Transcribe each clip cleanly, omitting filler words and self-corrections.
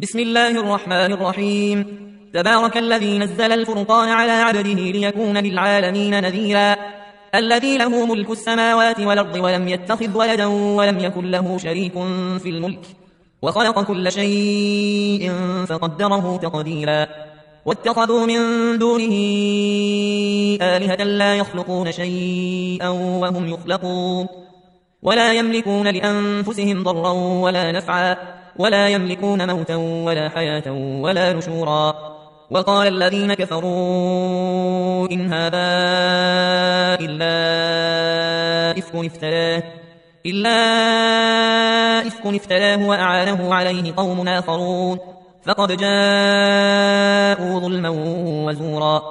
بسم الله الرحمن الرحيم. تبارك الذي نزل الفرقان على عبده ليكون للعالمين نذيرا. الذي له ملك السماوات والأرض ولم يتخذ ولدا ولم يكن له شريك في الملك وخلق كل شيء فقدره تقديرا. واتخذوا من دونه آلهة لا يخلقون شيئا وهم يخلقون ولا يملكون لأنفسهم ضرا ولا نفعا ولا يملكون موتا ولا حياة ولا نشورا. وقال الذين كفروا إن هذا إلا إفك افتراه وأعانه عليه قوم آخرون فقد جاءوا ظلما وزورا.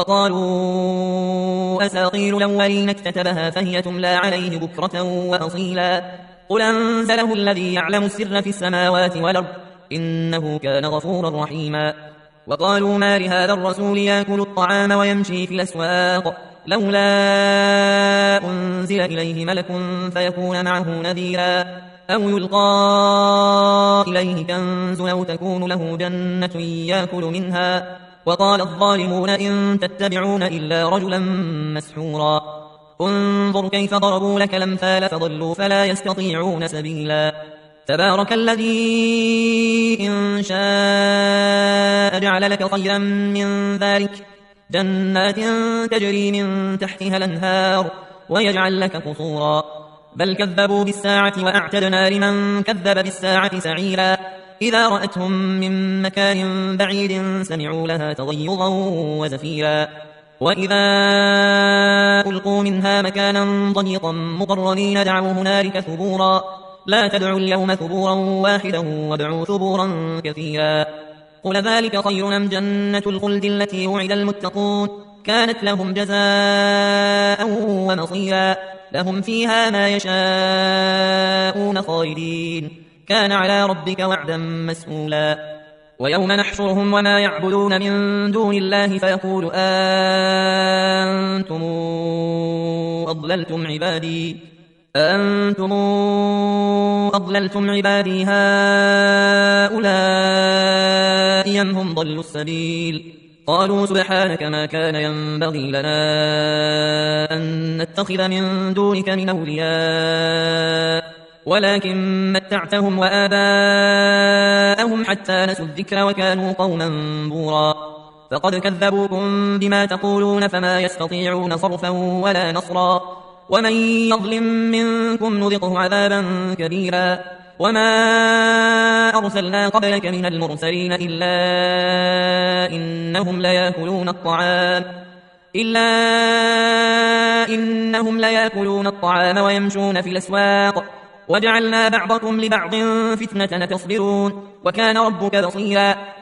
وقالوا أساطير الأولين اكتتبها فهي تملى عليه بكرة وأصيلا. قل أنزله الذي يعلم السر في السماوات والأرض إنه كان غفورا رحيما. وقالوا ما لهذا الرسول يأكل الطعام ويمشي في الأسواق لولا أنزل إليه ملك فيكون معه نذيرا أو يلقى إليه كنز أو تكون له جنة يأكل منها. وقال الظالمون إن تتبعون إلا رجلا مسحورا. انظر كيف ضربوا لك الأمثال فضلوا فلا يستطيعون سبيلا. تبارك الذي إن شاء جعل لك خيرا من ذلك جنات تجري من تحتها الأنهار ويجعل لك قصورا. بل كذبوا بالساعة وأعتدنا لمن كذب بالساعة سعيرا. إذا رأتهم من مكان بعيد سمعوا لها تغيظا وزفيرا. وإذا ألقوا منها مكانا ضيقا مقرنين دعوا هنالك ثبورا. لا تدعوا اليوم ثبورا واحدا وادعوا ثبورا كثيرا. قل ذلك خير أم جنة الخلد التي وعد المتقون كانت لهم جزاء ومصيرا. لهم فيها ما يشاءون خالدين كان على ربك وعدا مسئولا. ويوم نحشرهم وما يعبدون من دون الله فيقول أأنتم أضللتم عبادي هؤلاء أم هم ضلوا السبيل. قالوا سبحانك ما كان ينبغي لنا أن نتخذ من دونك من أولياء ولكن متعتهم وآباءهم حتى نسوا الذكر وكانوا قوما بورا. فقد كذبوكم بما تقولون فما يستطيعون صرفا ولا نصرا. ومن يظلم منكم نذقه عذابا كبيرا. وما أرسلنا قبلك من المرسلين إلا إنهم ليأكلون الطعام ويمشون في الأسواق وجعلنا بعضكم لبعض فتنة تصبرون وكان ربك بصيرا.